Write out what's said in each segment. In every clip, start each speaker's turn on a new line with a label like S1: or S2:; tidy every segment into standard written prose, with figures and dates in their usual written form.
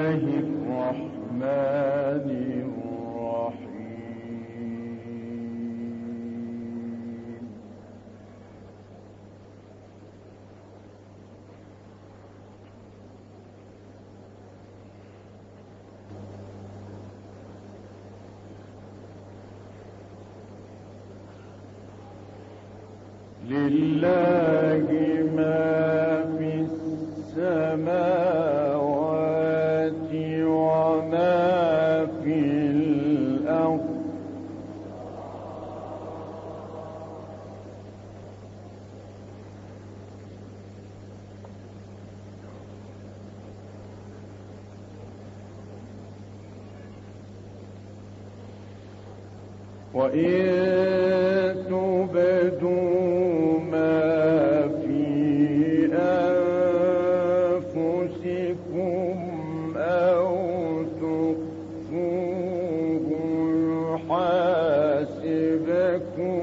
S1: الرحمن لله ما في السماوات وما في الأرض وإن تبدوا ما في أنفسكم أو تخفوه يحاسبكم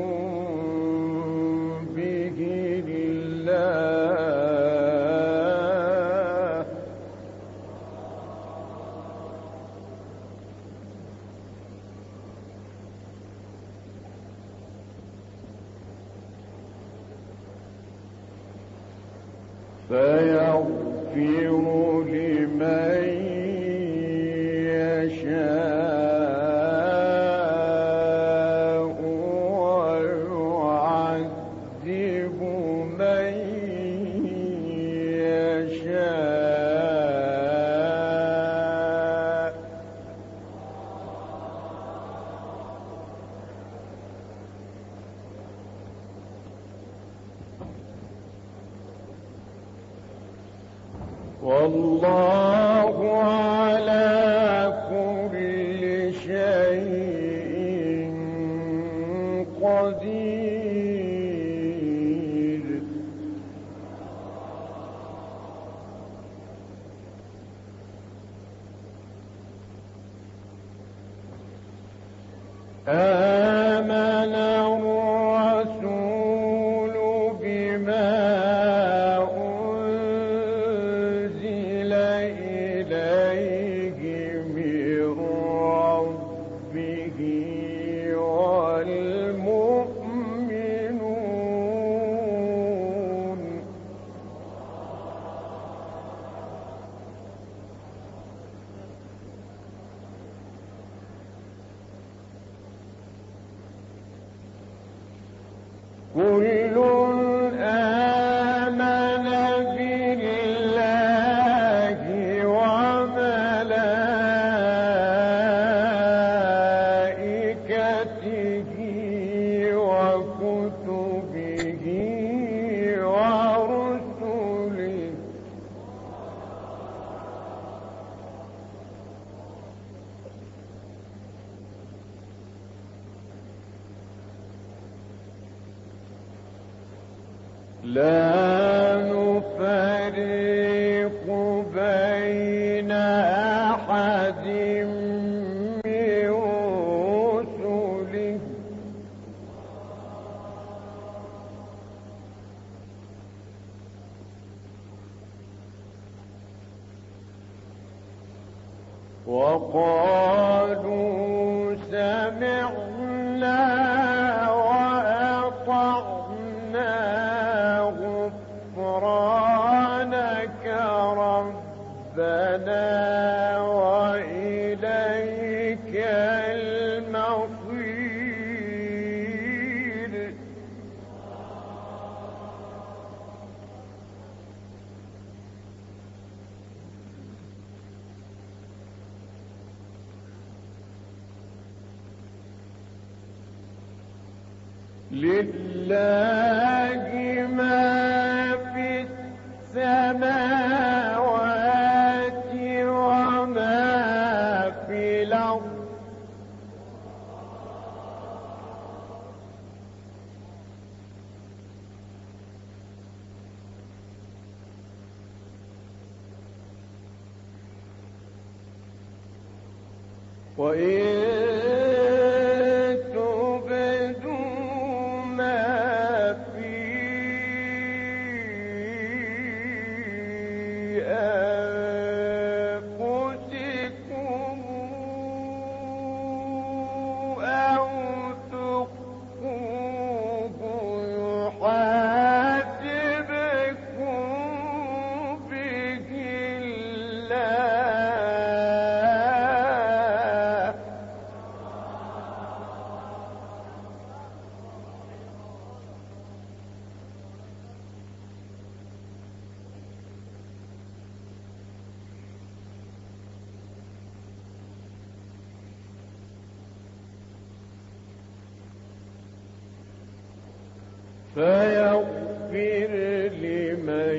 S1: به الله فيغفر لمن يشاء ويعذب من يشاء والله على كل شيء قدير آمن الرسول بما أنزل إليه من ربه والمؤمنون كل آمن بالله وملائكته وكتبه ورسله لا نفرق بين أحد من رسله وقالوا سمعنا وأطعنا غفرانك ربنا وإليك المصير لله ما في السماوات وما في الأرض وإن تبدوا ما في أنفسكم فيغفر لمن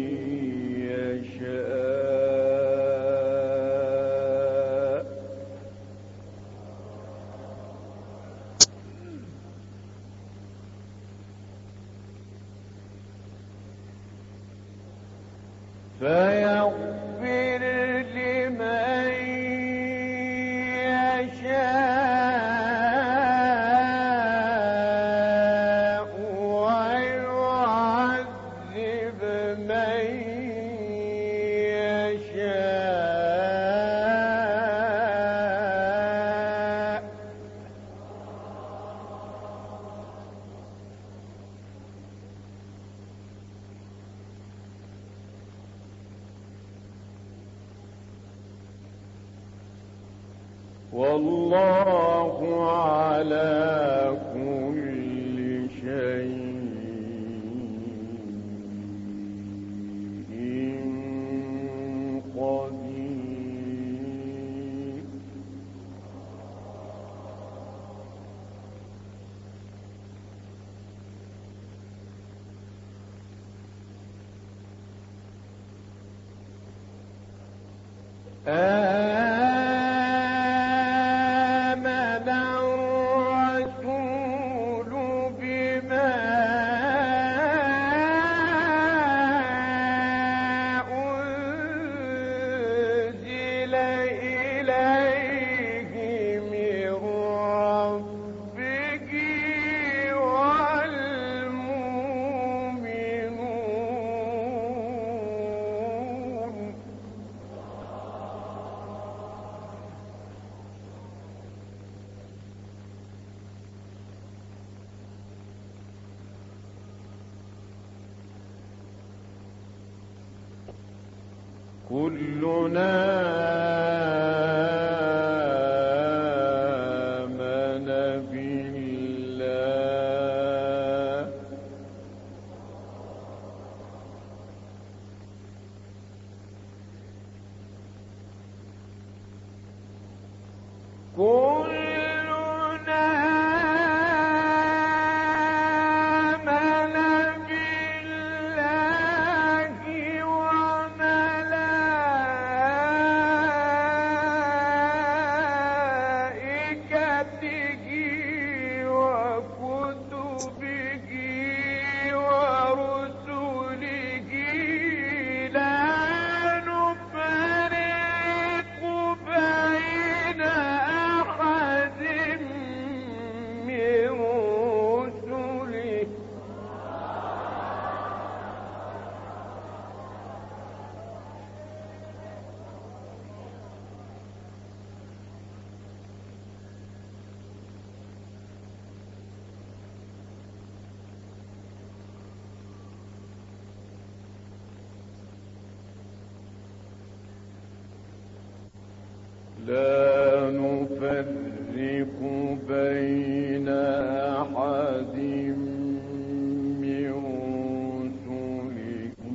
S1: يشاء ويعذب من يشاء والله على كل شيء قدير. آمن الرسول بما أنزل إليه من ربه والمؤمنون كلنا آمن بالله كلنا آمن بالله وملائكته وكتبه ورسله لا نفرق بين أحد من رسله لا نفرق بين أحد من رسله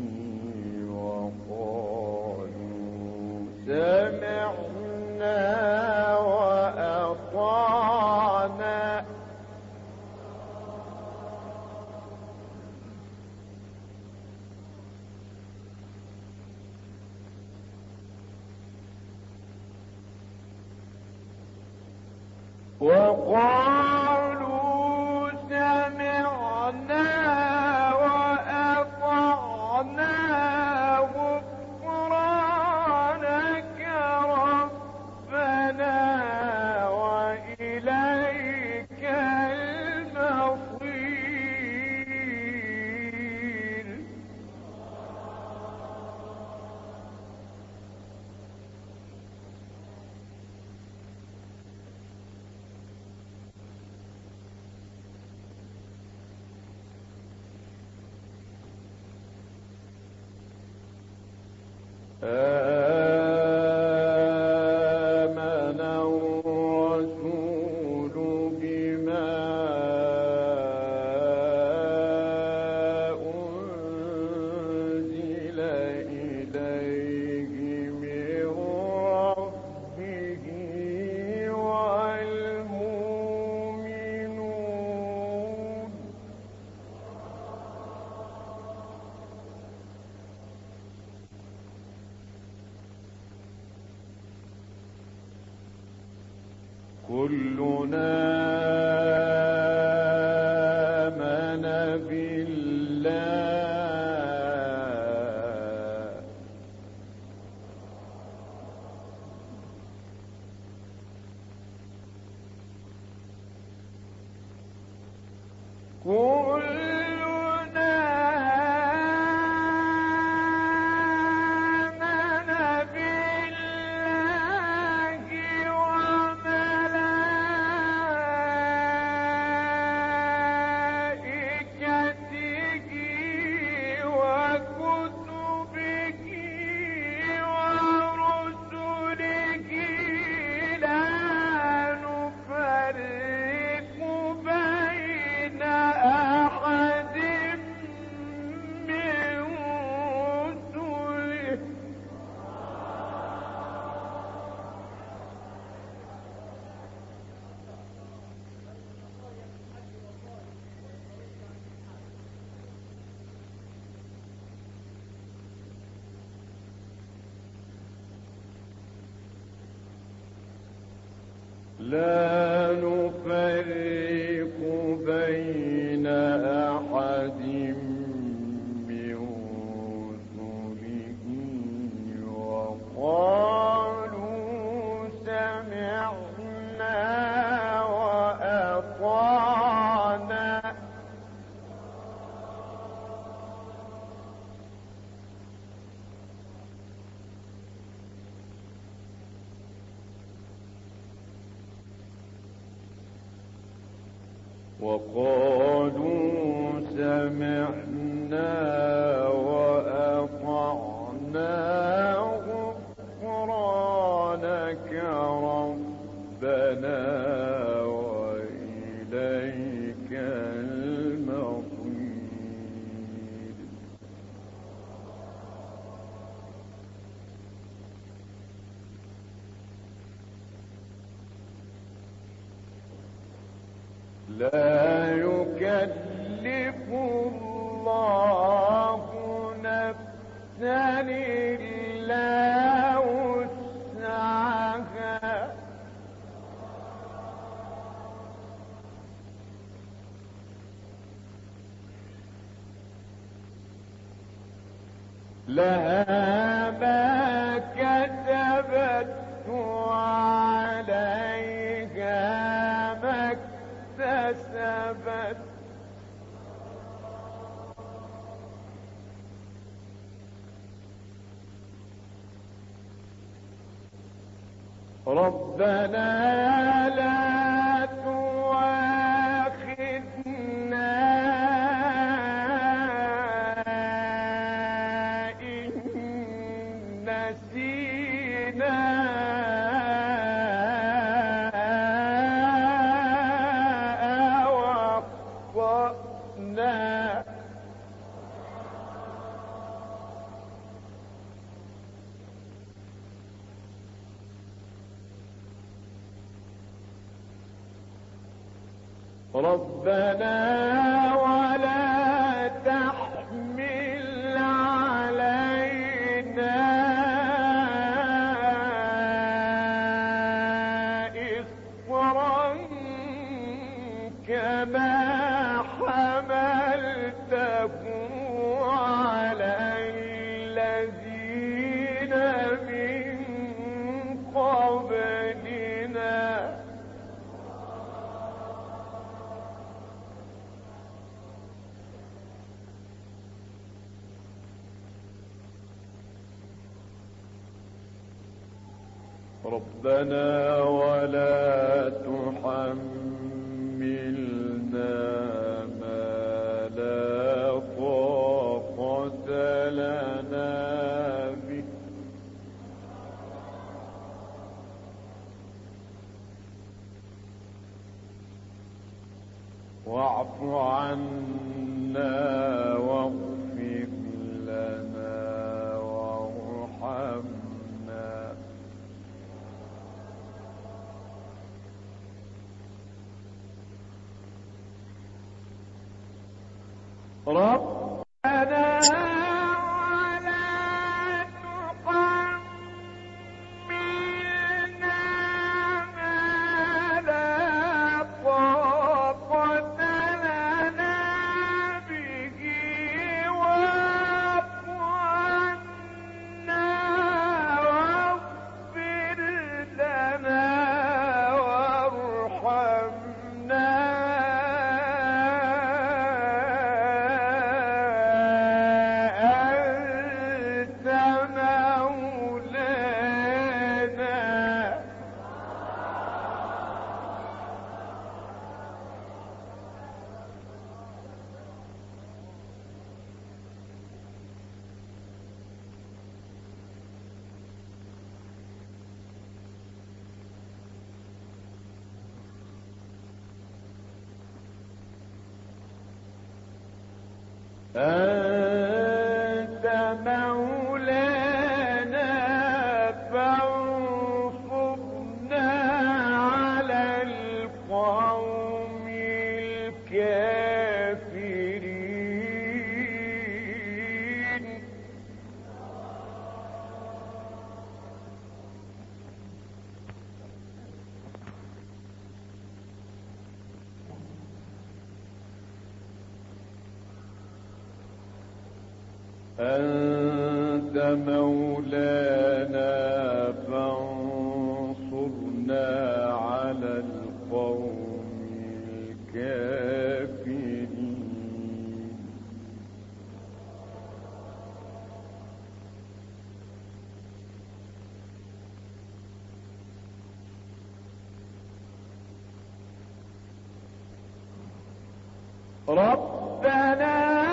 S1: وقالوا سمعنا وأطعنا وقالوا سمعنا وأطعنا غفرانك ربنا وإليك المصير آمن كلنا آمن بالله لا نفرق بين أحد من رسله وقالوا سمعنا وأطعنا غفرانك ربنا وإليك المصير. لا يكلف الله نفسا إلا وسعها لها ما كسبت وعليها ما اكتسبت ربنا لا تؤاخذنا إن نسينا أو أخطأنا ربنا ولا تحمل علينا إصرا كما حملته على الذين من قبلنا ربنا ولا تحملنا ما لا طاقة لنا به واعف عنا واغفر لنا وارحمنا ربنا ولا تحملنا ما أنت مولانا فانصرنا على القوم الكافرين. أنت مولانا فانصرنا على القوم الكافرين. ربنا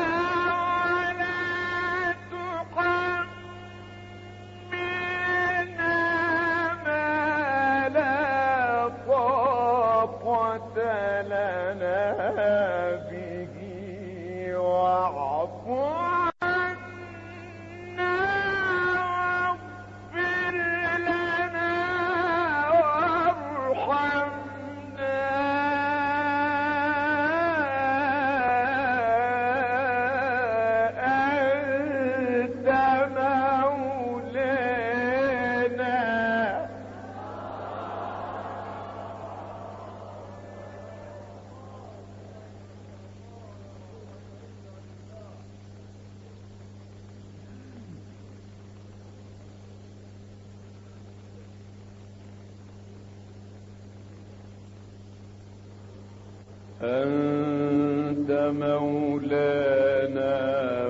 S1: أنت مولانا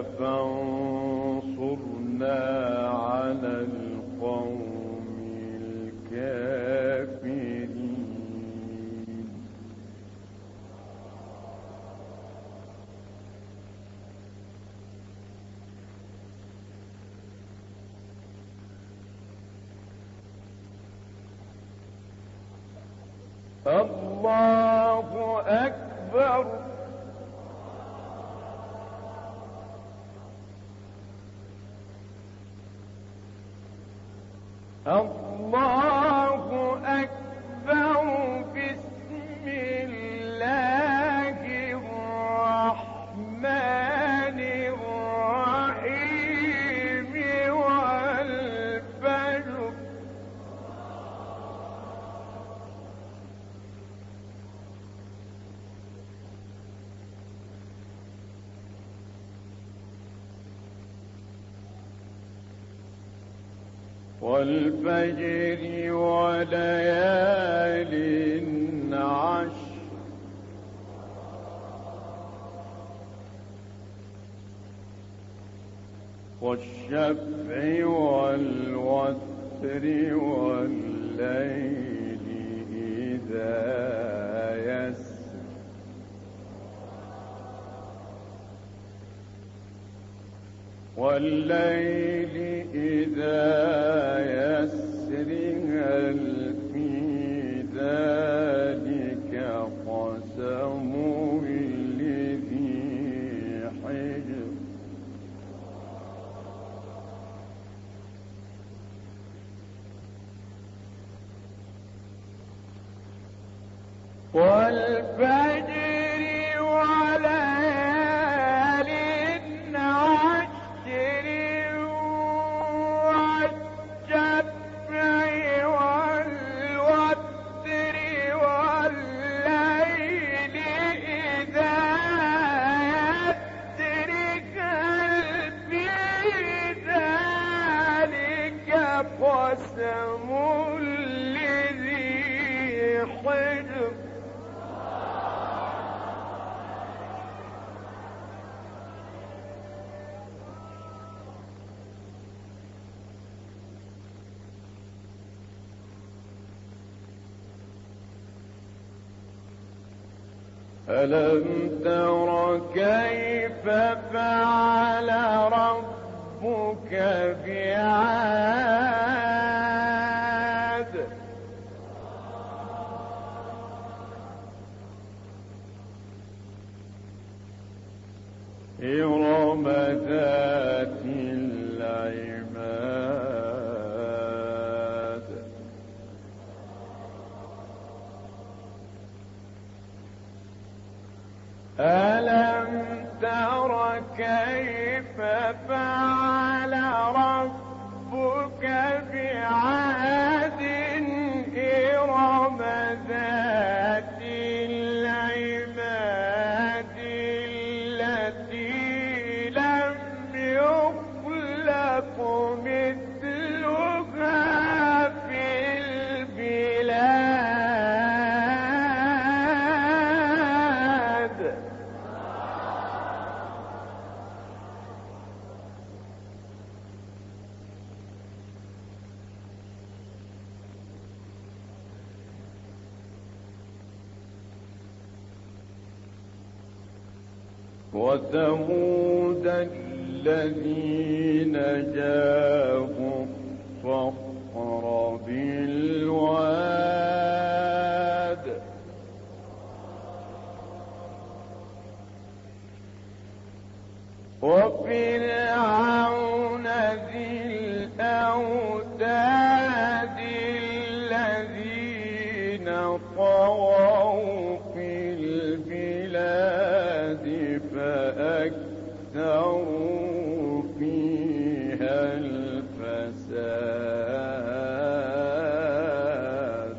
S1: فانصرنا على القوم الكافرين. الله أكبر. الله أكبر. بسم الله الرحمن الرحيم والفجر. والفجر وليال عشر. والشفع والوتر والليل إذا يسر. والليل إذا يسر. هل في ذلك قسم لذي حجر. والفجر وليال عشر. والشفع والوتر والليل إذا يسر. هل في ذلك قسم لذي حجر. ألم تر كيف فعل ربك بعاد. إرم وثمود الذين جابوا الصخر بالواد وفرعون ذي الأوتاد الذين طغوا في البلاد فأكثروا فيها الفساد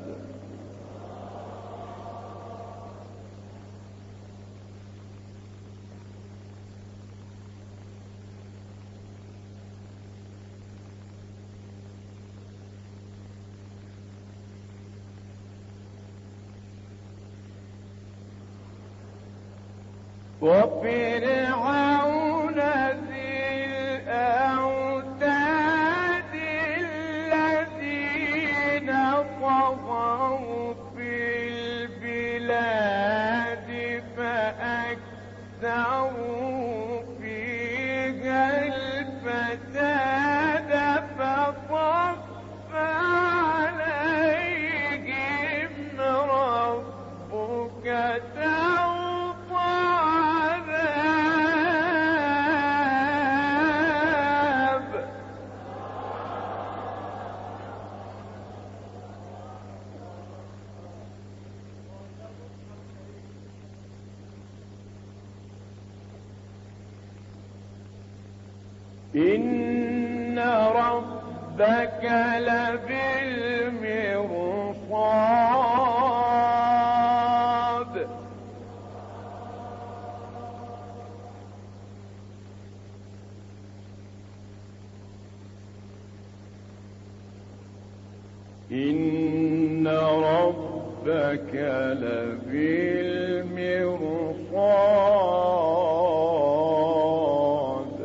S1: وفرعون ذي الأوتاد الذين طغوا في البلاد فأكثروا فيها الفساد فصف عليهم ربك سوط عذاب إن ربك لبالمرصاد إن ربك لبالمرصاد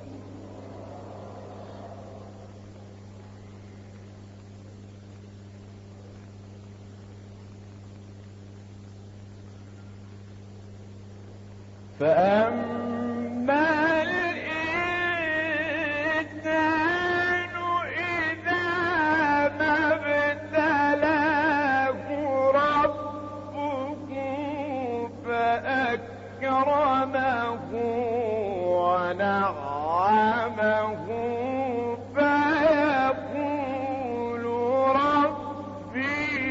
S1: فأما الإنسان إذا ما ابتلاه ربه فأكرمه ونعمه فيقول ربي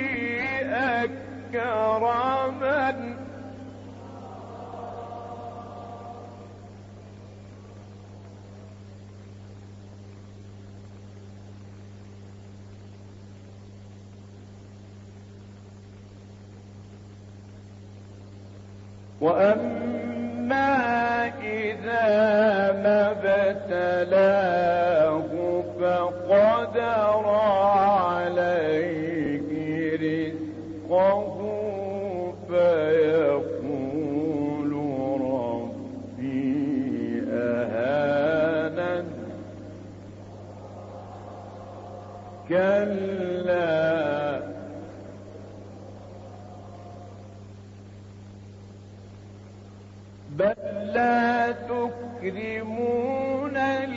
S1: أكرمن وأما إذا ما ابتلاه فقدر عليه رزقه فيقول ربي أهانن كلا بل لا تكرمون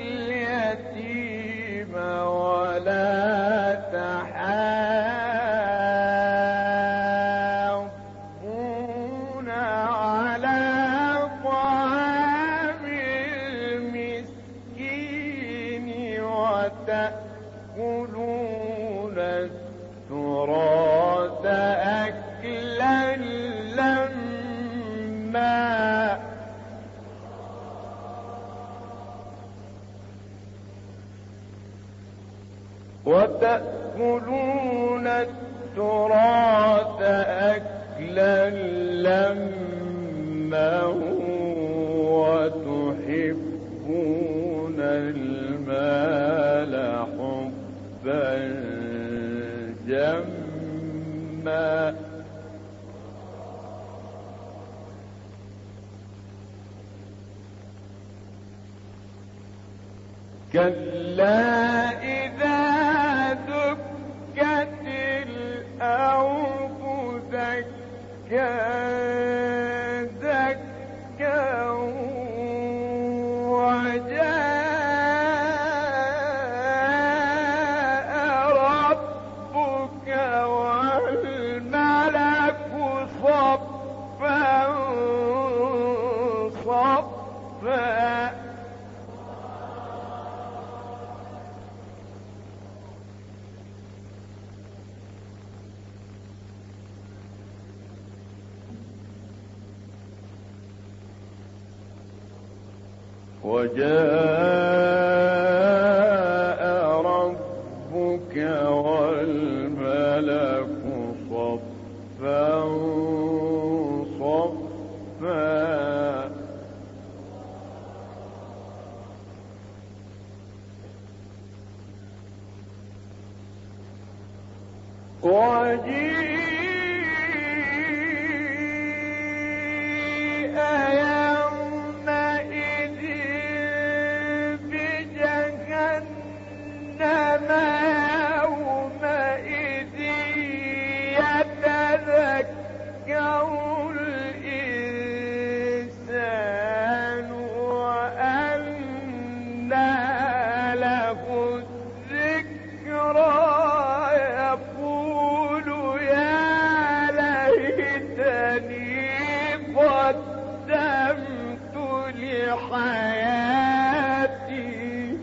S1: اليتيم ولا تحاضون على طعام المسكين وتأكلون التراث أكلا لما وتأكلون التراث أكلا لما وتحبون المال حبا جما كلا إذا دكت الأرض دكا دكا وجاء ربك والملك صفا صفا وجيء يومئذ بجهنم يومئذ يتذكر الإنسان وأنى له الذكرى يقول يا ليتني قدمت لحياتي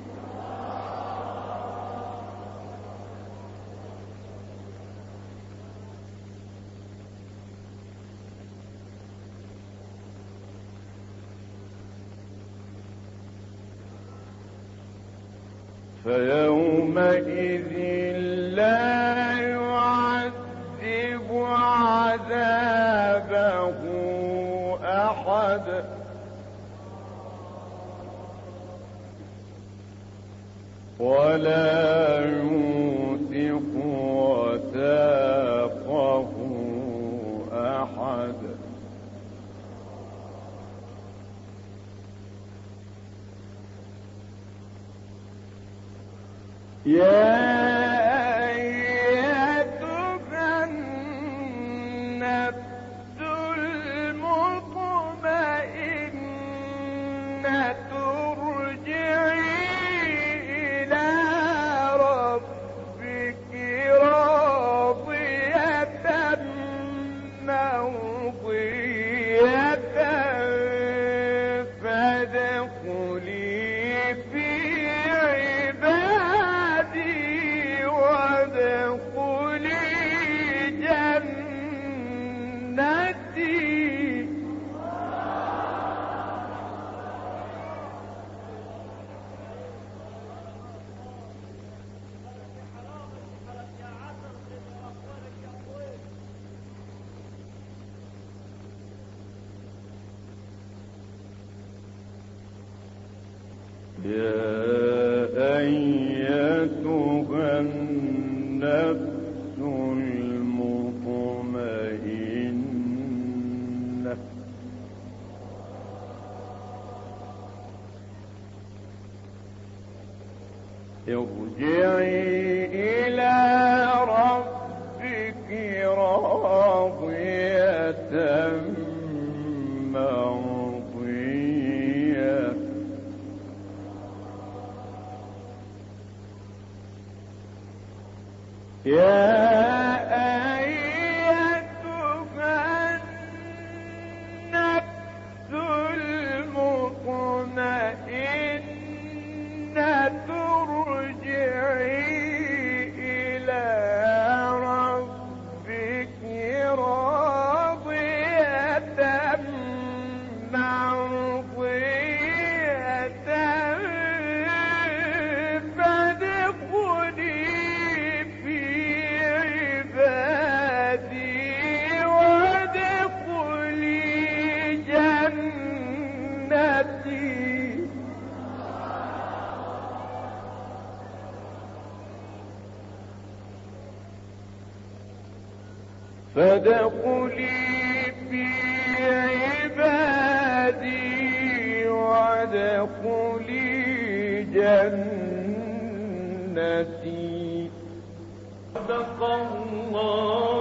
S1: فيومئذ لا يعذب عذابه أحد ولا يوثق وثاقه أحد يا أيتها النفس المطمئنة ارجعي إلى ربك راضية مرضية فادخلي في عبادي وادخلي جنتي يا أيتها النفس المطمئنة ارجعي إلى ربك راضية مرضية يا أيتها النفس المطمئنة ارجعي إلى ربك راضية مرضية فادخلي في عبادي وادخلي جنتي فادخلي في عبادي وادخلي جنتي صدق الله